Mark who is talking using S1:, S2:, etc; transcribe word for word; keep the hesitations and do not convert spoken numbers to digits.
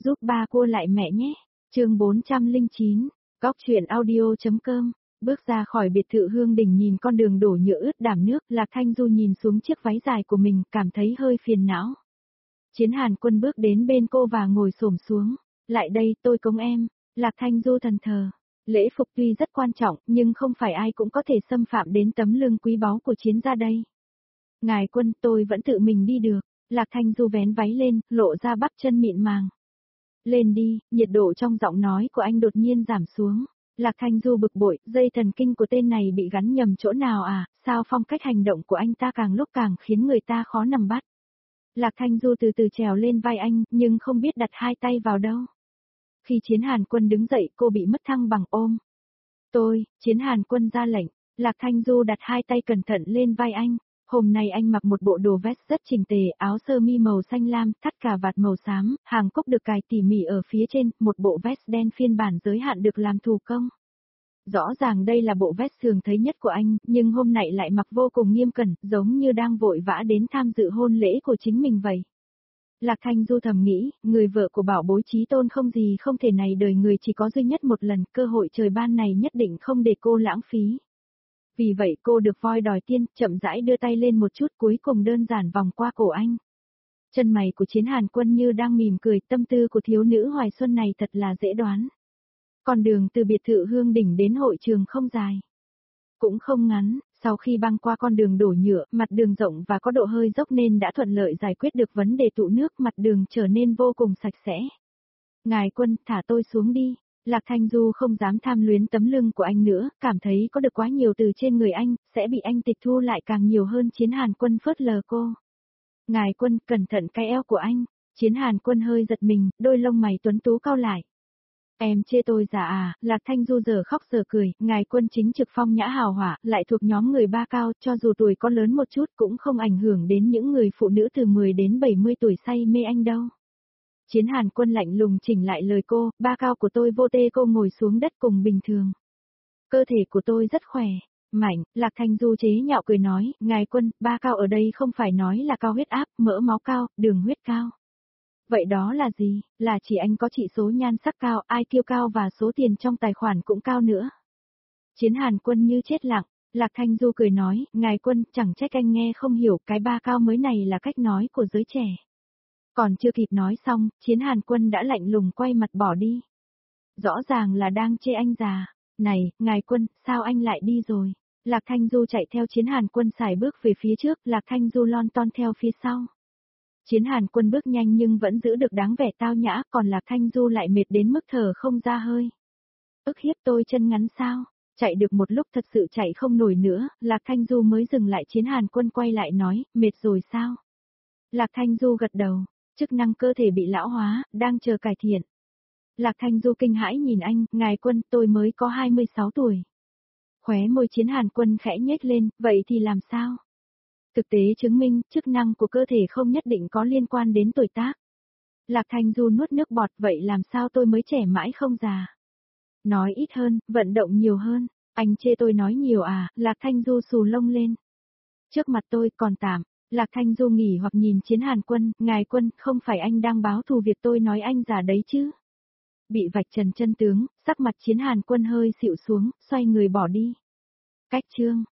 S1: giúp ba cô lại mẹ nhé. Chương bốn trăm lẻ chín, Cóc truyện audio.com. Bước ra khỏi biệt thự Hương Đình nhìn con đường đổ nhựa ướt đẫm nước, Lạc Thanh Du nhìn xuống chiếc váy dài của mình, cảm thấy hơi phiền não. Chiến Hàn Quân bước đến bên cô và ngồi xổm xuống. Lại đây, tôi cống em. Lạc Thanh Du thần thờ. Lễ phục tuy rất quan trọng, nhưng không phải ai cũng có thể xâm phạm đến tấm lưng quý báu của Chiến gia đây. Ngài Quân, tôi vẫn tự mình đi được. Lạc Thanh Du vén váy lên, lộ ra bắp chân mịn màng. Lên đi, nhiệt độ trong giọng nói của anh đột nhiên giảm xuống. Lạc Thanh Du bực bội, dây thần kinh của tên này bị gắn nhầm chỗ nào à, sao phong cách hành động của anh ta càng lúc càng khiến người ta khó nắm bắt. Lạc Thanh Du từ từ trèo lên vai anh, nhưng không biết đặt hai tay vào đâu. Khi Chiến Hàn Quân đứng dậy, cô bị mất thăng bằng ôm. Tôi, Chiến Hàn Quân ra lệnh. Lạc Thanh Du đặt hai tay cẩn thận lên vai anh. Hôm nay anh mặc một bộ đồ vest rất chỉnh tề, áo sơ mi màu xanh lam, thắt cà vạt màu xám, hàng cúc được cài tỉ mỉ ở phía trên, một bộ vest đen phiên bản giới hạn được làm thủ công. Rõ ràng đây là bộ vest thường thấy nhất của anh, nhưng hôm nay lại mặc vô cùng nghiêm cẩn, giống như đang vội vã đến tham dự hôn lễ của chính mình vậy. Lạc Thanh Du thầm nghĩ, người vợ của bảo bối Chí Tôn không gì không thể này, đời người chỉ có duy nhất một lần, cơ hội trời ban này nhất định không để cô lãng phí. Vì vậy cô được voi đòi tiên, chậm rãi đưa tay lên một chút, cuối cùng đơn giản vòng qua cổ anh. Chân mày của Chiến Hàn Quân như đang mỉm cười, tâm tư của thiếu nữ hoài xuân này thật là dễ đoán. Con đường từ biệt thự Hương Đỉnh đến hội trường không dài, cũng không ngắn, sau khi băng qua con đường đổ nhựa, mặt đường rộng và có độ hơi dốc nên đã thuận lợi giải quyết được vấn đề tụ nước, mặt đường trở nên vô cùng sạch sẽ. Ngài Quân, thả tôi xuống đi. Lạc Thanh Du không dám tham luyến tấm lưng của anh nữa, cảm thấy có được quá nhiều từ trên người anh, sẽ bị anh tịch thu lại càng nhiều hơn. Chiến Hàn Quân phớt lờ cô. Ngài Quân, cẩn thận cái eo của anh. Chiến Hàn Quân hơi giật mình, đôi lông mày tuấn tú cau lại. Em chê tôi già à? Lạc Thanh Du giờ khóc giờ cười, Ngài Quân chính trực phong nhã hào hỏa, lại thuộc nhóm người ba cao, cho dù tuổi có lớn một chút cũng không ảnh hưởng đến những người phụ nữ từ mười đến bảy mươi tuổi say mê anh đâu. Chiến Hàn Quân lạnh lùng chỉnh lại lời cô, ba cao của tôi vô tê. Cô ngồi xuống đất cùng bình thường. Cơ thể của tôi rất khỏe, mạnh. Lạc Thanh Du chế nhạo cười nói, Ngài Quân, ba cao ở đây không phải nói là cao huyết áp, mỡ máu cao, đường huyết cao. Vậy đó là gì? Là chỉ anh có chỉ số nhan sắc cao, i kiu cao và số tiền trong tài khoản cũng cao nữa. Chiến Hàn Quân như chết lặng. Lạc Thanh Du cười nói, Ngài Quân, chẳng trách anh nghe không hiểu, cái ba cao mới này là cách nói của giới trẻ. Còn chưa kịp nói xong, Chiến Hàn Quân đã lạnh lùng quay mặt bỏ đi. Rõ ràng là đang chê anh già. Này, Ngài Quân, sao anh lại đi rồi? Lạc Thanh Du chạy theo Chiến Hàn Quân xài bước về phía trước, Lạc Thanh Du lon ton theo phía sau. Chiến Hàn Quân bước nhanh nhưng vẫn giữ được dáng vẻ tao nhã, còn Lạc Thanh Du lại mệt đến mức thở không ra hơi. Ức hiếp tôi chân ngắn sao? Chạy được một lúc thật sự chạy không nổi nữa, Lạc Thanh Du mới dừng lại. Chiến Hàn Quân quay lại nói, mệt rồi sao? Lạc Thanh Du gật đầu. Chức năng cơ thể bị lão hóa, đang chờ cải thiện. Lạc Thanh Du kinh hãi nhìn anh, Ngài Quân, tôi mới có hai mươi sáu tuổi. Khóe môi Chiến Hàn Quân khẽ nhếch lên, vậy thì làm sao? Thực tế chứng minh, chức năng của cơ thể không nhất định có liên quan đến tuổi tác. Lạc Thanh Du nuốt nước bọt, vậy làm sao tôi mới trẻ mãi không già? Nói ít hơn, vận động nhiều hơn. Anh chê tôi nói nhiều à? Lạc Thanh Du xù lông lên. Trước mặt tôi còn tạm. Lạc Thanh Du nghỉ hoặc nhìn Chiến Hàn Quân, Ngài Quân, không phải anh đang báo thù việc tôi nói anh già đấy chứ? Bị vạch trần chân tướng, sắc mặt Chiến Hàn Quân hơi xịu xuống, xoay người bỏ đi. Cách chương.